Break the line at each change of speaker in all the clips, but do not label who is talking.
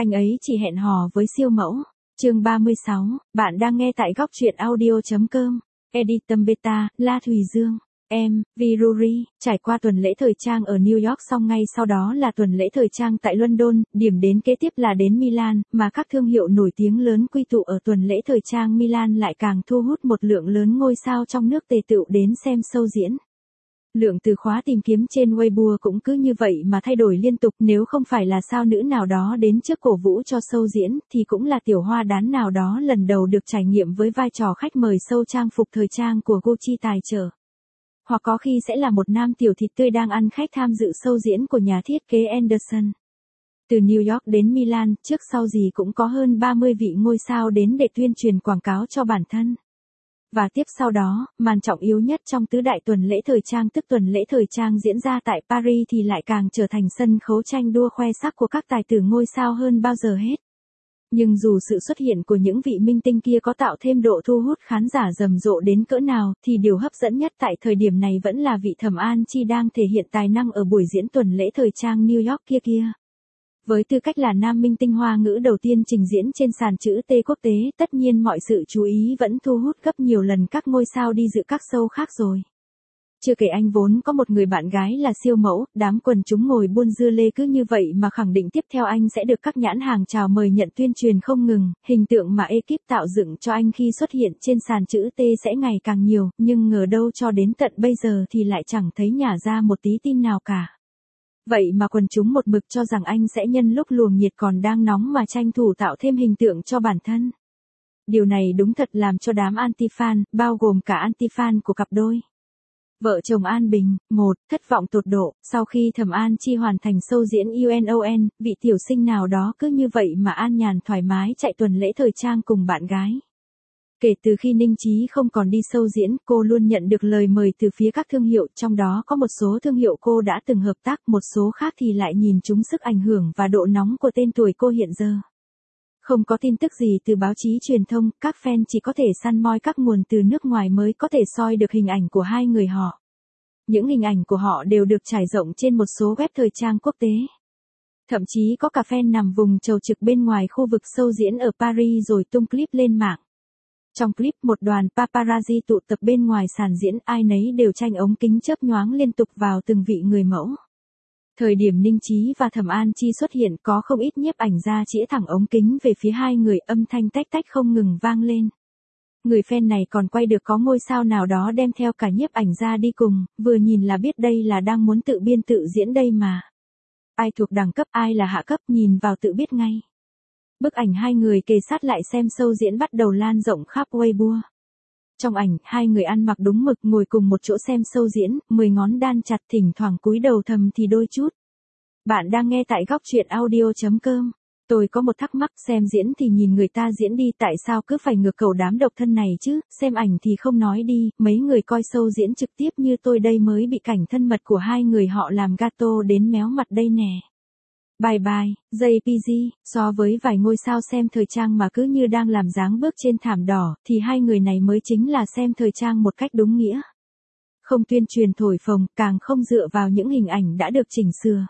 Anh ấy chỉ hẹn hò với siêu mẫu. Chương 36, bạn đang nghe tại góc truyện audio.com. Edit tâm beta, La Thùy Dương. Em, Viruri, trải qua tuần lễ thời trang ở New York xong ngay sau đó là tuần lễ thời trang tại London, điểm đến kế tiếp là đến Milan, mà các thương hiệu nổi tiếng lớn quy tụ ở tuần lễ thời trang Milan lại càng thu hút một lượng lớn ngôi sao trong nước tề tựu đến xem show diễn. Lượng từ khóa tìm kiếm trên Weibo cũng cứ như vậy mà thay đổi liên tục, nếu không phải là sao nữ nào đó đến trước cổ vũ cho show diễn, thì cũng là tiểu hoa đán nào đó lần đầu được trải nghiệm với vai trò khách mời show trang phục thời trang của Gucci tài trợ. Hoặc có khi sẽ là một nam tiểu thịt tươi đang ăn khách tham dự show diễn của nhà thiết kế Anderson. Từ New York đến Milan, trước sau gì cũng có hơn 30 vị ngôi sao đến để tuyên truyền quảng cáo cho bản thân. Và tiếp sau đó, màn trọng yếu nhất trong tứ đại tuần lễ thời trang tức tuần lễ thời trang diễn ra tại Paris thì lại càng trở thành sân khấu tranh đua khoe sắc của các tài tử ngôi sao hơn bao giờ hết. Nhưng dù sự xuất hiện của những vị minh tinh kia có tạo thêm độ thu hút khán giả rầm rộ đến cỡ nào, thì điều hấp dẫn nhất tại thời điểm này vẫn là vị Thẩm An Chi đang thể hiện tài năng ở buổi diễn tuần lễ thời trang New York kia. Với tư cách là nam minh tinh Hoa ngữ đầu tiên trình diễn trên sàn chữ T quốc tế, tất nhiên mọi sự chú ý vẫn thu hút gấp nhiều lần các ngôi sao đi dự các show khác rồi. Chưa kể anh vốn có một người bạn gái là siêu mẫu, đám quần chúng ngồi buôn dưa lê cứ như vậy mà khẳng định tiếp theo anh sẽ được các nhãn hàng chào mời nhận tuyên truyền không ngừng, hình tượng mà ekip tạo dựng cho anh khi xuất hiện trên sàn chữ T sẽ ngày càng nhiều, nhưng ngờ đâu cho đến tận bây giờ thì lại chẳng thấy nhả ra một tí tin nào cả. Vậy mà quần chúng một mực cho rằng anh sẽ nhân lúc luồng nhiệt còn đang nóng mà tranh thủ tạo thêm hình tượng cho bản thân. Điều này đúng thật làm cho đám anti-fan, bao gồm cả anti-fan của cặp đôi vợ chồng An Bình, thất vọng tột độ, sau khi Thẩm An Chi hoàn thành show diễn UNON, vị tiểu sinh nào đó cứ như vậy mà an nhàn thoải mái chạy tuần lễ thời trang cùng bạn gái. Kể từ khi Ninh Chí không còn đi show diễn, cô luôn nhận được lời mời từ phía các thương hiệu, trong đó có một số thương hiệu cô đã từng hợp tác, một số khác thì lại nhìn trúng sức ảnh hưởng và độ nóng của tên tuổi cô hiện giờ. Không có tin tức gì từ báo chí truyền thông, các fan chỉ có thể săn moi các nguồn từ nước ngoài mới có thể soi được hình ảnh của hai người họ. Những hình ảnh của họ đều được trải rộng trên một số web thời trang quốc tế. Thậm chí có cả fan nằm vùng chầu trực bên ngoài khu vực show diễn ở Paris rồi tung clip lên mạng. Trong clip một đoàn paparazzi tụ tập bên ngoài sàn diễn, ai nấy đều tranh ống kính chớp nhoáng liên tục vào từng vị người mẫu. Thời điểm Ninh Chí và Thẩm An Chi xuất hiện có không ít nhiếp ảnh gia chĩa thẳng ống kính về phía hai người, âm thanh tách tách không ngừng vang lên. Người fan này còn quay được có ngôi sao nào đó đem theo cả nhiếp ảnh gia đi cùng, vừa nhìn là biết đây là đang muốn tự biên tự diễn đây mà. Ai thuộc đẳng cấp ai là hạ cấp nhìn vào tự biết ngay. Bức ảnh hai người kề sát lại xem show diễn bắt đầu lan rộng khắp Weibo. Trong ảnh, hai người ăn mặc đúng mực ngồi cùng một chỗ xem show diễn, 10 ngón đan chặt thỉnh thoảng cúi đầu thầm thì đôi chút. Bạn đang nghe tại góc truyện audio.com. Tôi có một thắc mắc, xem diễn thì nhìn người ta diễn đi, tại sao cứ phải ngược cầu đám độc thân này chứ, xem ảnh thì không nói đi, mấy người coi show diễn trực tiếp như tôi đây mới bị cảnh thân mật của hai người họ làm gato đến méo mặt đây nè. Bye bye, JPG, so với vài ngôi sao xem thời trang mà cứ như đang làm dáng bước trên thảm đỏ, thì hai người này mới chính là xem thời trang một cách đúng nghĩa. Không tuyên truyền thổi phồng, càng không dựa vào những hình ảnh đã được chỉnh sửa.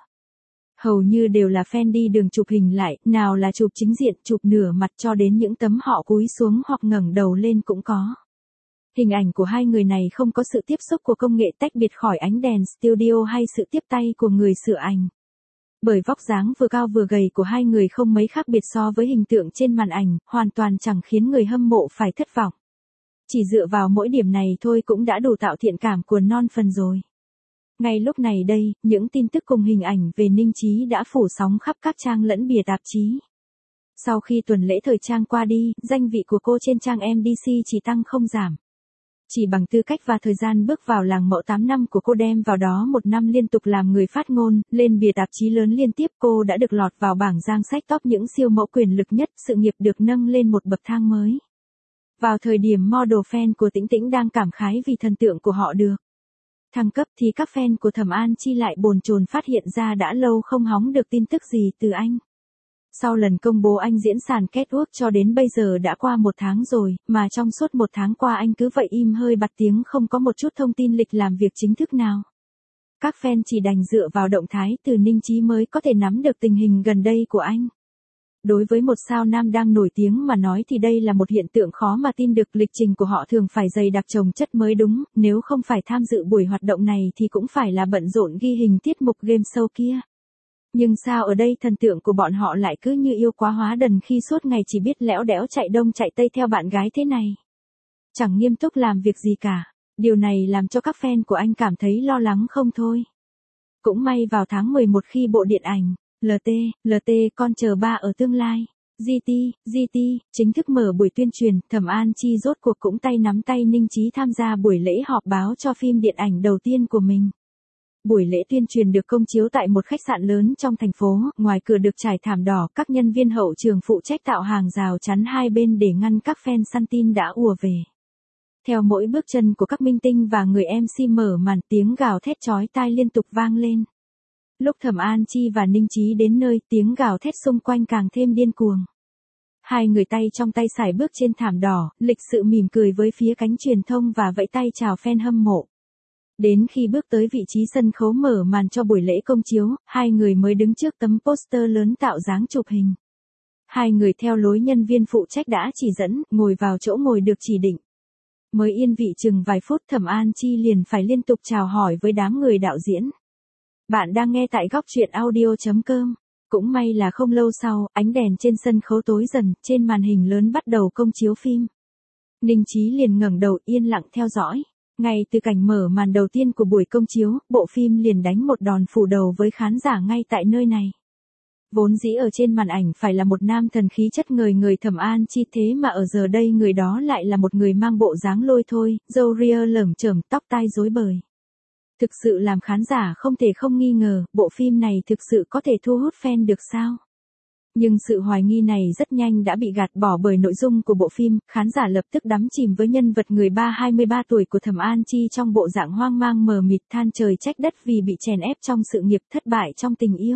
Hầu như đều là fan đi đường chụp hình lại, nào là chụp chính diện, chụp nửa mặt cho đến những tấm họ cúi xuống hoặc ngẩng đầu lên cũng có. Hình ảnh của hai người này không có sự tiếp xúc của công nghệ tách biệt khỏi ánh đèn studio hay sự tiếp tay của người sửa ảnh. Bởi vóc dáng vừa cao vừa gầy của hai người không mấy khác biệt so với hình tượng trên màn ảnh, hoàn toàn chẳng khiến người hâm mộ phải thất vọng. Chỉ dựa vào mỗi điểm này thôi cũng đã đủ tạo thiện cảm của non phần rồi. Ngay lúc này đây, những tin tức cùng hình ảnh về Ninh Chí đã phủ sóng khắp các trang lẫn bìa tạp chí. Sau khi tuần lễ thời trang qua đi, danh vị của cô trên trang MDC chỉ tăng không giảm. Chỉ bằng tư cách và thời gian bước vào làng mẫu 8 năm của cô đem vào đó một năm liên tục làm người phát ngôn, lên bìa tạp chí lớn liên tiếp, cô đã được lọt vào bảng danh sách top những siêu mẫu quyền lực nhất, sự nghiệp được nâng lên một bậc thang mới. Vào thời điểm model fan của Tĩnh Tĩnh đang cảm khái vì thần tượng của họ được thăng cấp thì các fan của Thẩm An Chi lại bồn chồn phát hiện ra đã lâu không hóng được tin tức gì từ anh. Sau lần công bố anh diễn sàn catwalk cho đến bây giờ đã qua 1 tháng rồi, mà trong suốt 1 tháng qua anh cứ vậy im hơi bặt tiếng không có một chút thông tin lịch làm việc chính thức nào. Các fan chỉ đành dựa vào động thái từ Ninh Chí mới có thể nắm được tình hình gần đây của anh. Đối với một sao nam đang nổi tiếng mà nói thì đây là một hiện tượng khó mà tin được, lịch trình của họ thường phải dày đặc chồng chất mới đúng, nếu không phải tham dự buổi hoạt động này thì cũng phải là bận rộn ghi hình tiết mục game show kia. Nhưng sao ở đây thần tượng của bọn họ lại cứ như yêu quá hóa đần khi suốt ngày chỉ biết lẽo đẽo chạy đông chạy tây theo bạn gái thế này. Chẳng nghiêm túc làm việc gì cả. Điều này làm cho các fan của anh cảm thấy lo lắng không thôi. Cũng may vào tháng 11 khi bộ điện ảnh LT Con chờ ba ở tương lai, GT chính thức mở buổi tuyên truyền, Thẩm An Chi rốt cuộc cũng tay nắm tay Ninh Chí tham gia buổi lễ họp báo cho phim điện ảnh đầu tiên của mình. Buổi lễ tuyên truyền được công chiếu tại một khách sạn lớn trong thành phố, ngoài cửa được trải thảm đỏ, các nhân viên hậu trường phụ trách tạo hàng rào chắn hai bên để ngăn các fan săn tin đã ùa về. Theo mỗi bước chân của các minh tinh và người MC mở màn, tiếng gào thét chói tai liên tục vang lên. Lúc Thẩm An Chi và Ninh Chí đến nơi, tiếng gào thét xung quanh càng thêm điên cuồng. Hai người tay trong tay sải bước trên thảm đỏ, lịch sự mỉm cười với phía cánh truyền thông và vẫy tay chào fan hâm mộ. Đến khi bước tới vị trí sân khấu mở màn cho buổi lễ công chiếu, hai người mới đứng trước tấm poster lớn tạo dáng chụp hình. Hai người theo lối nhân viên phụ trách đã chỉ dẫn, ngồi vào chỗ ngồi được chỉ định. Mới yên vị chừng vài phút, Thẩm An Chi liền phải liên tục chào hỏi với đám người đạo diễn. Bạn đang nghe tại góc truyện audio.com. Cũng may là không lâu sau, ánh đèn trên sân khấu tối dần, trên màn hình lớn bắt đầu công chiếu phim. Ninh Chí liền ngẩng đầu yên lặng theo dõi. Ngay từ cảnh mở màn đầu tiên của buổi công chiếu, bộ phim liền đánh một đòn phủ đầu với khán giả ngay tại nơi này. Vốn dĩ ở trên màn ảnh phải là một nam thần khí chất ngời ngời Thẩm An Chi, thế mà ở giờ đây người đó lại là một người mang bộ dáng lôi thôi, râu ria lởm chởm, tóc tai rối bời. Thực sự làm khán giả không thể không nghi ngờ, bộ phim này thực sự có thể thu hút fan được sao? Nhưng sự hoài nghi này rất nhanh đã bị gạt bỏ bởi nội dung của bộ phim, khán giả lập tức đắm chìm với nhân vật người ba 23 tuổi của Thẩm An Chi trong bộ dạng hoang mang mờ mịt, than trời trách đất vì bị chèn ép trong sự nghiệp, thất bại trong tình yêu.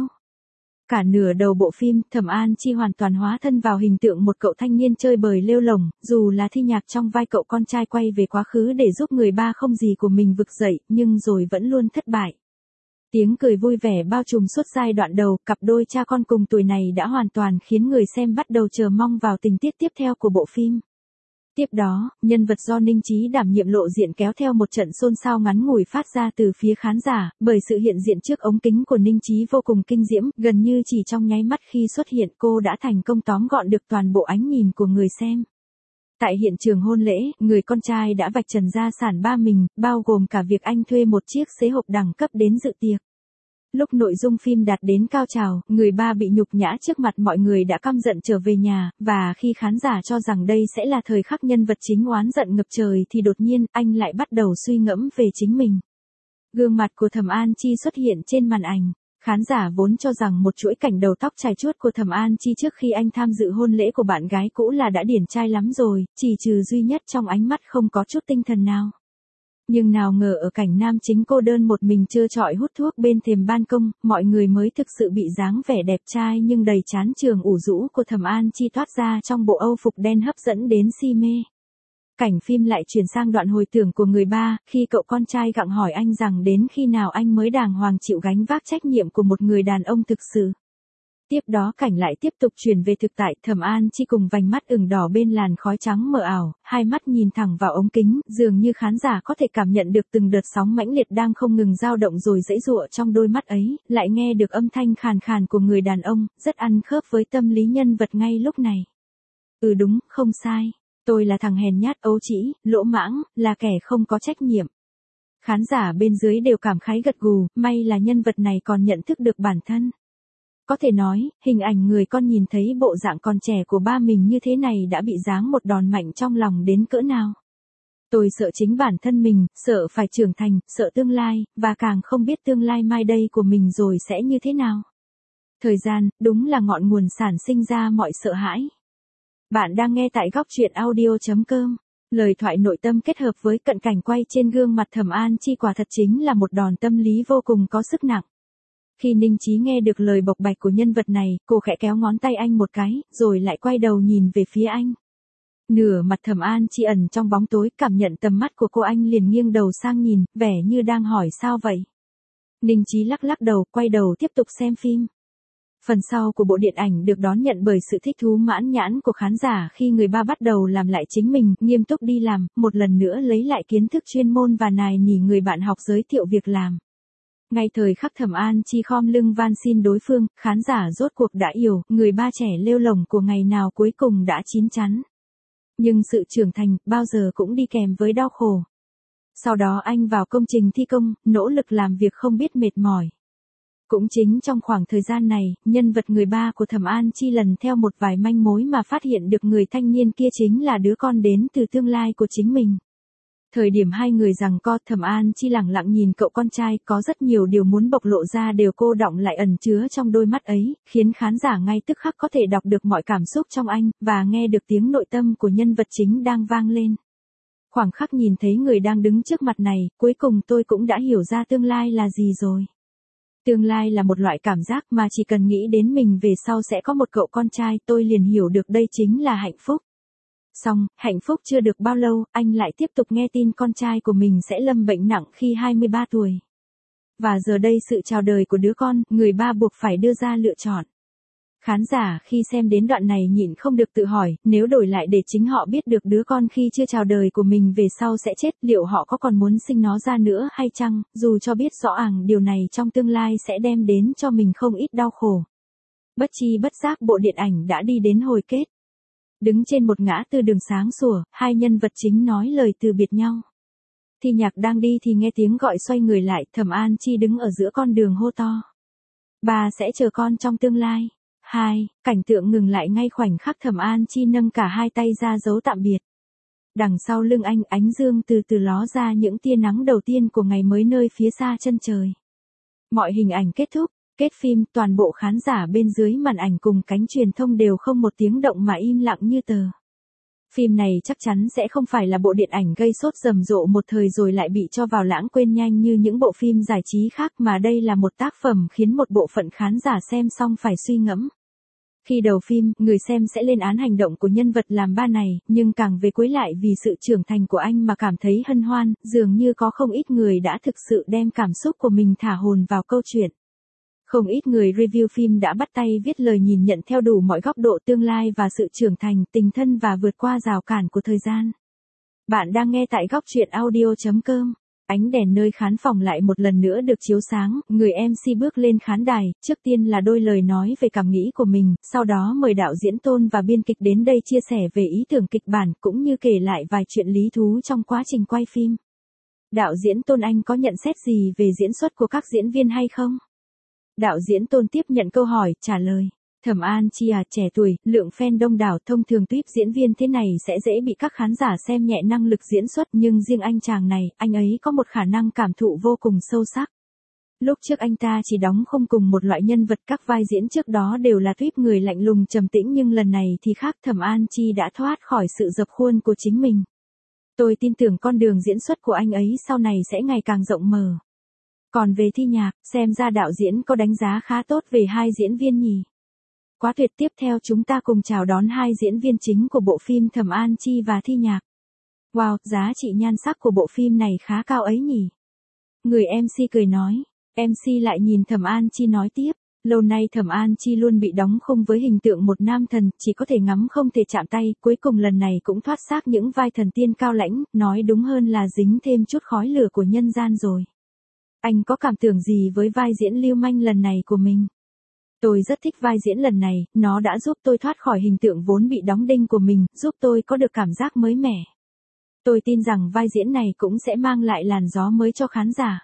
Cả nửa đầu bộ phim, Thẩm An Chi hoàn toàn hóa thân vào hình tượng một cậu thanh niên chơi bời lêu lổng, dù là thi nhạc trong vai cậu con trai quay về quá khứ để giúp người ba không gì của mình vực dậy, nhưng rồi vẫn luôn thất bại. Tiếng cười vui vẻ bao trùm suốt giai đoạn đầu, cặp đôi cha con cùng tuổi này đã hoàn toàn khiến người xem bắt đầu chờ mong vào tình tiết tiếp theo của bộ phim. Tiếp đó, nhân vật do Ninh Chí đảm nhiệm lộ diện kéo theo một trận xôn xao ngắn ngủi phát ra từ phía khán giả, bởi sự hiện diện trước ống kính của Ninh Chí vô cùng kinh diễm, gần như chỉ trong nháy mắt khi xuất hiện cô đã thành công tóm gọn được toàn bộ ánh nhìn của người xem. Tại hiện trường hôn lễ, người con trai đã vạch trần gia sản ba mình, bao gồm cả việc anh thuê một chiếc xế hộp đẳng cấp đến dự tiệc. Lúc nội dung phim đạt đến cao trào, người ba bị nhục nhã trước mặt mọi người đã căm giận trở về nhà, và khi khán giả cho rằng đây sẽ là thời khắc nhân vật chính oán giận ngập trời thì đột nhiên anh lại bắt đầu suy ngẫm về chính mình. Gương mặt của Thẩm An Chi xuất hiện trên màn ảnh. Khán giả vốn cho rằng một chuỗi cảnh đầu tóc chải chuốt của Thẩm An Chi trước khi anh tham dự hôn lễ của bạn gái cũ là đã điển trai lắm rồi, chỉ trừ duy nhất trong ánh mắt không có chút tinh thần nào. Nhưng nào ngờ ở cảnh nam chính cô đơn một mình trơ trọi hút thuốc bên thềm ban công, mọi người mới thực sự bị dáng vẻ đẹp trai nhưng đầy chán trường ủ rũ của Thẩm An Chi thoát ra trong bộ âu phục đen hấp dẫn đến si mê. Cảnh phim lại chuyển sang đoạn hồi tưởng của người ba, khi cậu con trai gặng hỏi anh rằng đến khi nào anh mới đàng hoàng chịu gánh vác trách nhiệm của một người đàn ông thực sự. Tiếp đó cảnh lại tiếp tục chuyển về thực tại, Thẩm An Chi cùng vành mắt ửng đỏ bên làn khói trắng mờ ảo, hai mắt nhìn thẳng vào ống kính, dường như khán giả có thể cảm nhận được từng đợt sóng mãnh liệt đang không ngừng dao động rồi giãy giụa trong đôi mắt ấy, lại nghe được âm thanh khàn khàn của người đàn ông, rất ăn khớp với tâm lý nhân vật ngay lúc này. Ừ đúng, không sai. Tôi là thằng hèn nhát ấu trĩ, lỗ mãng, là kẻ không có trách nhiệm. Khán giả bên dưới đều cảm khái gật gù, may là nhân vật này còn nhận thức được bản thân. Có thể nói, hình ảnh người con nhìn thấy bộ dạng còn trẻ của ba mình như thế này đã bị giáng một đòn mạnh trong lòng đến cỡ nào. Tôi sợ chính bản thân mình, sợ phải trưởng thành, sợ tương lai, và càng không biết tương lai mai đây của mình rồi sẽ như thế nào. Thời gian, đúng là ngọn nguồn sản sinh ra mọi sợ hãi. Bạn đang nghe tại góc truyện audio.com. Lời thoại nội tâm kết hợp với cận cảnh quay trên gương mặt Thẩm An Chi quả thật chính là một đòn tâm lý vô cùng có sức nặng. Khi Ninh Chí nghe được lời bộc bạch của nhân vật này, cô khẽ kéo ngón tay anh một cái, rồi lại quay đầu nhìn về phía anh. Nửa mặt Thẩm An Chi ẩn trong bóng tối, cảm nhận tầm mắt của cô anh liền nghiêng đầu sang nhìn, vẻ như đang hỏi sao vậy. Ninh Chí lắc lắc đầu, quay đầu tiếp tục xem phim. Phần sau của bộ điện ảnh được đón nhận bởi sự thích thú mãn nhãn của khán giả khi người ba bắt đầu làm lại chính mình, nghiêm túc đi làm, một lần nữa lấy lại kiến thức chuyên môn và nài nỉ người bạn học giới thiệu việc làm. Ngay thời khắc Thẩm An Chi khom lưng van xin đối phương, khán giả rốt cuộc đã hiểu, người ba trẻ lêu lổng của ngày nào cuối cùng đã chín chắn. Nhưng sự trưởng thành, bao giờ cũng đi kèm với đau khổ. Sau đó anh vào công trình thi công, nỗ lực làm việc không biết mệt mỏi. Cũng chính trong khoảng thời gian này, nhân vật người ba của Thẩm An Chi lần theo một vài manh mối mà phát hiện được người thanh niên kia chính là đứa con đến từ tương lai của chính mình. Thời điểm hai người giằng co, Thẩm An Chi lẳng lặng nhìn cậu con trai, có rất nhiều điều muốn bộc lộ ra đều cô đọng lại ẩn chứa trong đôi mắt ấy, khiến khán giả ngay tức khắc có thể đọc được mọi cảm xúc trong anh, và nghe được tiếng nội tâm của nhân vật chính đang vang lên. Khoảng khắc nhìn thấy người đang đứng trước mặt này, cuối cùng tôi cũng đã hiểu ra tương lai là gì rồi. Tương lai là một loại cảm giác mà chỉ cần nghĩ đến mình về sau sẽ có một cậu con trai, tôi liền hiểu được đây chính là hạnh phúc. Xong, hạnh phúc chưa được bao lâu, anh lại tiếp tục nghe tin con trai của mình sẽ lâm bệnh nặng khi 23 tuổi. Và giờ đây sự chào đời của đứa con, người ba buộc phải đưa ra lựa chọn. Khán giả khi xem đến đoạn này nhịn không được tự hỏi, nếu đổi lại để chính họ biết được đứa con khi chưa chào đời của mình về sau sẽ chết, liệu họ có còn muốn sinh nó ra nữa hay chăng, dù cho biết rõ ràng điều này trong tương lai sẽ đem đến cho mình không ít đau khổ. Bất chi bất giác bộ điện ảnh đã đi đến hồi kết. Đứng trên một ngã tư đường sáng sủa, hai nhân vật chính nói lời từ biệt nhau. Thi Nhạc đang đi thì nghe tiếng gọi xoay người lại, Thẩm An Chi đứng ở giữa con đường hô to. Bà sẽ chờ con trong tương lai. Cảnh tượng ngừng lại ngay khoảnh khắc Thẩm An Chi nâng cả hai tay ra dấu tạm biệt. Đằng sau lưng anh, ánh dương từ từ ló ra những tia nắng đầu tiên của ngày mới nơi phía xa chân trời. Mọi hình ảnh kết thúc, kết phim, toàn bộ khán giả bên dưới màn ảnh cùng cánh truyền thông đều không một tiếng động mà im lặng như tờ. Phim này chắc chắn sẽ không phải là bộ điện ảnh gây sốt rầm rộ một thời rồi lại bị cho vào lãng quên nhanh như những bộ phim giải trí khác, mà đây là một tác phẩm khiến một bộ phận khán giả xem xong phải suy ngẫm. Khi đầu phim, người xem sẽ lên án hành động của nhân vật làm ba này, nhưng càng về cuối lại vì sự trưởng thành của anh mà cảm thấy hân hoan, dường như có không ít người đã thực sự đem cảm xúc của mình thả hồn vào câu chuyện. Không ít người review phim đã bắt tay viết lời nhìn nhận theo đủ mọi góc độ tương lai và sự trưởng thành, tình thân và vượt qua rào cản của thời gian. Bạn đang nghe tại góc truyện audio.com. Ánh đèn nơi khán phòng lại một lần nữa được chiếu sáng, người MC bước lên khán đài, trước tiên là đôi lời nói về cảm nghĩ của mình, sau đó mời đạo diễn Tôn và biên kịch đến đây chia sẻ về ý tưởng kịch bản cũng như kể lại vài chuyện lý thú trong quá trình quay phim. Đạo diễn Tôn, anh có nhận xét gì về diễn xuất của các diễn viên hay không? Đạo diễn Tôn tiếp nhận câu hỏi, trả lời. Thẩm An Chi trẻ tuổi, lượng fan đông đảo, thông thường tuyếp diễn viên thế này sẽ dễ bị các khán giả xem nhẹ năng lực diễn xuất, nhưng riêng anh chàng này, anh ấy có một khả năng cảm thụ vô cùng sâu sắc. Lúc trước anh ta chỉ đóng không cùng một loại nhân vật, các vai diễn trước đó đều là tuyếp người lạnh lùng trầm tĩnh, nhưng lần này thì khác, Thẩm An Chi đã thoát khỏi sự dập khuôn của chính mình. Tôi tin tưởng con đường diễn xuất của anh ấy sau này sẽ ngày càng rộng mở. Còn về Thi Nhạc, xem ra đạo diễn có đánh giá khá tốt về hai diễn viên nhỉ. Quá tuyệt, tiếp theo chúng ta cùng chào đón hai diễn viên chính của bộ phim Thẩm An Chi và Thi Nhạc. Wow, giá trị nhan sắc của bộ phim này khá cao ấy nhỉ. Người MC cười nói. MC lại nhìn Thẩm An Chi nói tiếp. Lâu nay Thẩm An Chi luôn bị đóng khung với hình tượng một nam thần, chỉ có thể ngắm không thể chạm tay, cuối cùng lần này cũng thoát xác những vai thần tiên cao lãnh, nói đúng hơn là dính thêm chút khói lửa của nhân gian rồi. Anh có cảm tưởng gì với vai diễn lưu manh lần này của mình? Tôi rất thích vai diễn lần này, nó đã giúp tôi thoát khỏi hình tượng vốn bị đóng đinh của mình, giúp tôi có được cảm giác mới mẻ. Tôi tin rằng vai diễn này cũng sẽ mang lại làn gió mới cho khán giả.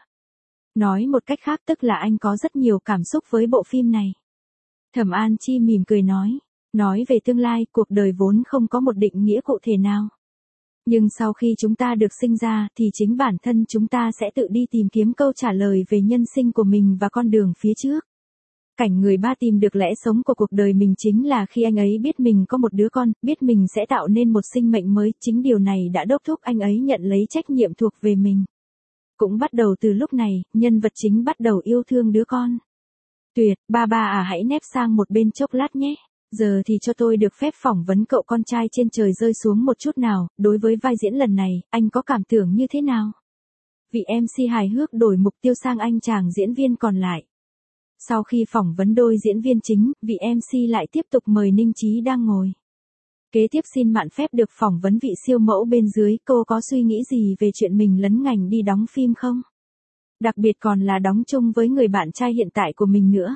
Nói một cách khác tức là anh có rất nhiều cảm xúc với bộ phim này. Thẩm An Chi mỉm cười nói về tương lai, cuộc đời vốn không có một định nghĩa cụ thể nào. Nhưng sau khi chúng ta được sinh ra thì chính bản thân chúng ta sẽ tự đi tìm kiếm câu trả lời về nhân sinh của mình và con đường phía trước. Cảnh người ba tìm được lẽ sống của cuộc đời mình chính là khi anh ấy biết mình có một đứa con, biết mình sẽ tạo nên một sinh mệnh mới, chính điều này đã đốc thúc anh ấy nhận lấy trách nhiệm thuộc về mình. Cũng bắt đầu từ lúc này, nhân vật chính bắt đầu yêu thương đứa con. Tuyệt, ba hãy nép sang một bên chốc lát nhé. Giờ thì cho tôi được phép phỏng vấn cậu con trai trên trời rơi xuống một chút nào, đối với vai diễn lần này, anh có cảm tưởng như thế nào? Vị MC hài hước đổi mục tiêu sang anh chàng diễn viên còn lại. Sau khi phỏng vấn đôi diễn viên chính, vị MC lại tiếp tục mời Ninh Chí đang ngồi kế tiếp xin mạn phép được phỏng vấn vị siêu mẫu bên dưới, cô có suy nghĩ gì về chuyện mình lấn ngành đi đóng phim không? Đặc biệt còn là đóng chung với người bạn trai hiện tại của mình nữa.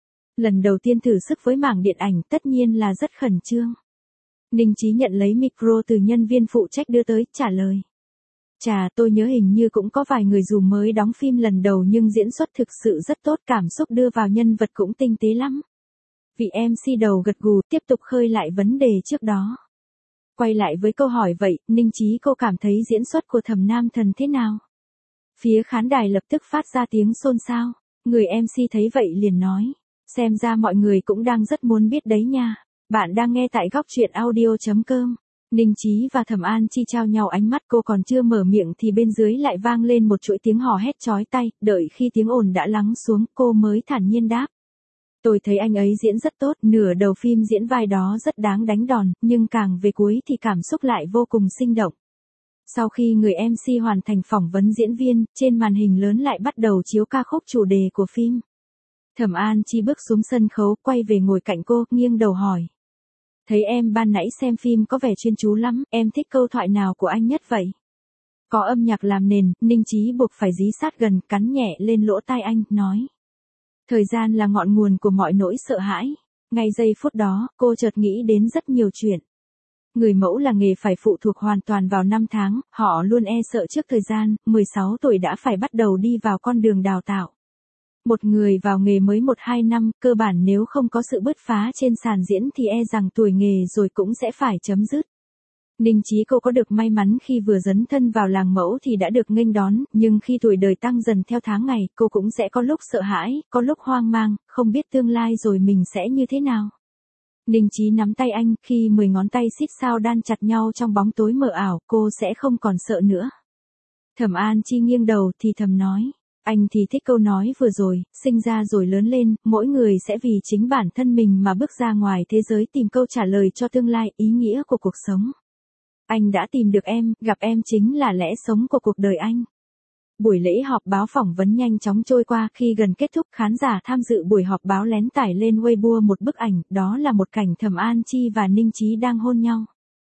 Lần đầu tiên thử sức với mảng điện ảnh tất nhiên là rất khẩn trương. Ninh Chí nhận lấy micro từ nhân viên phụ trách đưa tới, trả lời. Chà, tôi nhớ hình như cũng có vài người dù mới đóng phim lần đầu nhưng diễn xuất thực sự rất tốt, cảm xúc đưa vào nhân vật cũng tinh tế lắm. Vị MC đầu gật gù, tiếp tục khơi lại vấn đề trước đó. Quay lại với câu hỏi vậy, Ninh Chí, cô cảm thấy diễn xuất của Thẩm Nam Thần thế nào? Phía khán đài lập tức phát ra tiếng xôn xao. Người MC thấy vậy liền nói. Xem ra mọi người cũng đang rất muốn biết đấy nha. Bạn đang nghe tại góc truyện audio.com. Ninh Chí và Thẩm An Chi trao nhau ánh mắt, cô còn chưa mở miệng thì bên dưới lại vang lên một chuỗi tiếng hò hét chói tai, đợi khi tiếng ồn đã lắng xuống, cô mới thản nhiên đáp. Tôi thấy anh ấy diễn rất tốt, nửa đầu phim diễn vai đó rất đáng đánh đòn, nhưng càng về cuối thì cảm xúc lại vô cùng sinh động. Sau khi người MC hoàn thành phỏng vấn diễn viên, trên màn hình lớn lại bắt đầu chiếu ca khúc chủ đề của phim. Thẩm An Chi bước xuống sân khấu, quay về ngồi cạnh cô, nghiêng đầu hỏi. Thấy em ban nãy xem phim có vẻ chuyên chú lắm, em thích câu thoại nào của anh nhất vậy? Có âm nhạc làm nền, Ninh Chí buộc phải dí sát gần, cắn nhẹ lên lỗ tai anh, nói. Thời gian là ngọn nguồn của mọi nỗi sợ hãi. Ngay giây phút đó, cô chợt nghĩ đến rất nhiều chuyện. Người mẫu là nghề phải phụ thuộc hoàn toàn vào năm tháng, họ luôn e sợ trước thời gian, 16 tuổi đã phải bắt đầu đi vào con đường đào tạo. Một người vào nghề mới 1-2 năm, cơ bản nếu không có sự bứt phá trên sàn diễn thì e rằng tuổi nghề rồi cũng sẽ phải chấm dứt. Ninh Chí, cô có được may mắn khi vừa dấn thân vào làng mẫu thì đã được nghênh đón, nhưng khi tuổi đời tăng dần theo tháng ngày, cô cũng sẽ có lúc sợ hãi, có lúc hoang mang, không biết tương lai rồi mình sẽ như thế nào. Ninh Chí nắm tay anh, khi 10 ngón tay xít sao đan chặt nhau trong bóng tối mờ ảo, cô sẽ không còn sợ nữa. Thẩm An Chi nghiêng đầu thì thầm nói. Anh thì thích câu nói vừa rồi, sinh ra rồi lớn lên, mỗi người sẽ vì chính bản thân mình mà bước ra ngoài thế giới tìm câu trả lời cho tương lai, ý nghĩa của cuộc sống. Anh đã tìm được em, gặp em chính là lẽ sống của cuộc đời anh. Buổi lễ họp báo phỏng vấn nhanh chóng trôi qua, khi gần kết thúc khán giả tham dự buổi họp báo lén tải lên Weibo một bức ảnh, đó là một cảnh Thẩm An Chi và Ninh Chí đang hôn nhau.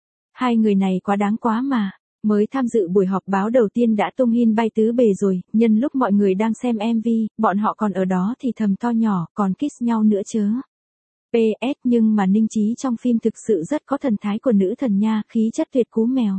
Hai người này quá đáng quá mà. Mới tham dự buổi họp báo đầu tiên đã tung hin bay tứ bề rồi, nhân lúc mọi người đang xem MV, bọn họ còn ở đó thì thầm to nhỏ, còn kiss nhau nữa chớ. PS, nhưng mà Ninh Chí trong phim thực sự rất có thần thái của nữ thần nha, khí chất tuyệt cú mèo.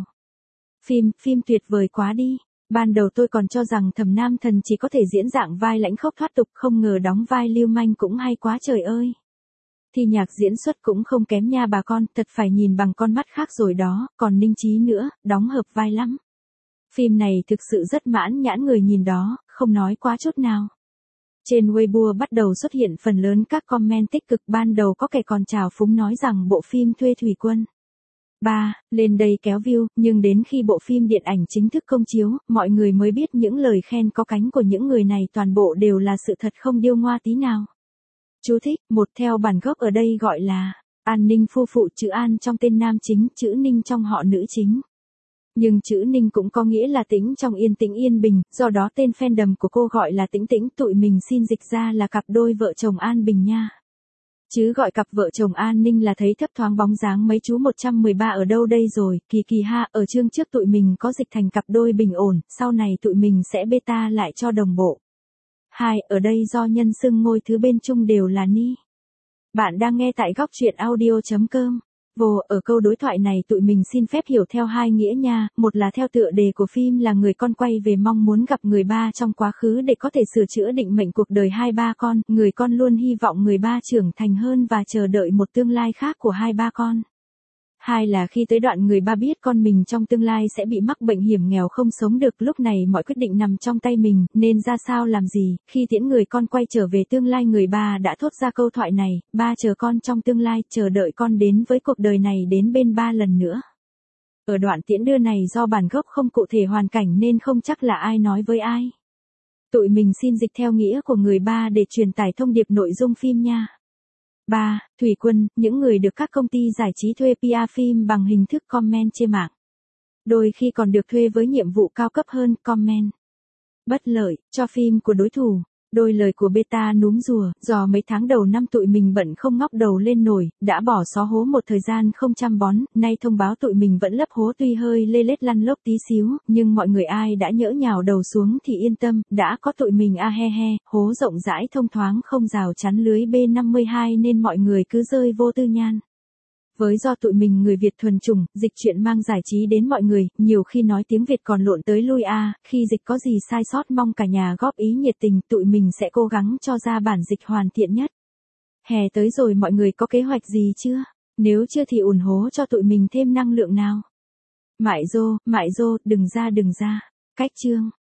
Phim tuyệt vời quá đi. Ban đầu tôi còn cho rằng Thẩm Nam Thần chỉ có thể diễn dạng vai lãnh khốc thoát tục, không ngờ đóng vai lưu manh cũng hay quá trời ơi. Thì nhạc diễn xuất cũng không kém nha bà con, thật phải nhìn bằng con mắt khác rồi đó, còn Ninh Chí nữa, đóng hợp vai lắm. Phim này thực sự rất mãn nhãn người nhìn đó, không nói quá chút nào. Trên Weibo bắt đầu xuất hiện phần lớn các comment tích cực, ban đầu có kẻ còn trào phúng nói rằng bộ phim thuê thủy quân. Lên đây kéo view, nhưng đến khi bộ phim điện ảnh chính thức công chiếu, mọi người mới biết những lời khen có cánh của những người này toàn bộ đều là sự thật, không điêu ngoa tí nào. Chú thích, một theo bản gốc ở đây gọi là An Ninh phu phụ, chữ An trong tên nam chính, chữ Ninh trong họ nữ chính. Nhưng chữ Ninh cũng có nghĩa là tĩnh trong yên tĩnh yên bình, do đó tên fandom của cô gọi là Tĩnh Tĩnh, tụi mình xin dịch ra là cặp đôi vợ chồng An Bình nha. Chứ gọi cặp vợ chồng An Ninh là thấy thấp thoáng bóng dáng mấy chú 113 ở đâu đây rồi, kỳ kỳ ha, ở chương trước tụi mình có dịch thành cặp đôi bình ổn, sau này tụi mình sẽ beta lại cho đồng bộ. Ở đây do nhân xưng ngôi thứ bên chung đều là ni. Bạn đang nghe tại góc truyện audio.com. Ở câu đối thoại này tụi mình xin phép hiểu theo hai nghĩa nha, một là theo tựa đề của phim là người con quay về mong muốn gặp người ba trong quá khứ để có thể sửa chữa định mệnh cuộc đời hai ba con, người con luôn hy vọng người ba trưởng thành hơn và chờ đợi một tương lai khác của hai ba con. Hai là khi tới đoạn người ba biết con mình trong tương lai sẽ bị mắc bệnh hiểm nghèo không sống được, lúc này mọi quyết định nằm trong tay mình, nên ra sao làm gì, khi tiễn người con quay trở về tương lai người ba đã thốt ra câu thoại này, ba chờ con trong tương lai, chờ đợi con đến với cuộc đời này đến bên ba lần nữa. Ở đoạn tiễn đưa này do bản gốc không cụ thể hoàn cảnh nên không chắc là ai nói với ai. Tụi mình xin dịch theo nghĩa của người ba để truyền tải thông điệp nội dung phim nha. Thủy quân, những người được các công ty giải trí thuê PR phim bằng hình thức comment trên mạng. Đôi khi còn được thuê với nhiệm vụ cao cấp hơn, comment bất lợi cho phim của đối thủ. Đôi lời của beta núm rùa, do mấy tháng đầu năm tụi mình bận không ngóc đầu lên nổi, đã bỏ xó hố một thời gian không chăm bón, nay thông báo tụi mình vẫn lấp hố tuy hơi lê lết lăn lốc tí xíu, nhưng mọi người ai đã nhỡ nhào đầu xuống thì yên tâm, đã có tụi mình a he he, hố rộng rãi thông thoáng không rào chắn lưới B52 nên mọi người cứ rơi vô tư nhan. Với do tụi mình người Việt thuần chủng, dịch chuyện mang giải trí đến mọi người, nhiều khi nói tiếng Việt còn lộn tới lui khi dịch có gì sai sót mong cả nhà góp ý nhiệt tình, tụi mình sẽ cố gắng cho ra bản dịch hoàn thiện nhất. Hè tới rồi mọi người có kế hoạch gì chưa? Nếu chưa thì ủng hộ cho tụi mình thêm năng lượng nào. Mại dô, đừng ra. Cách chương.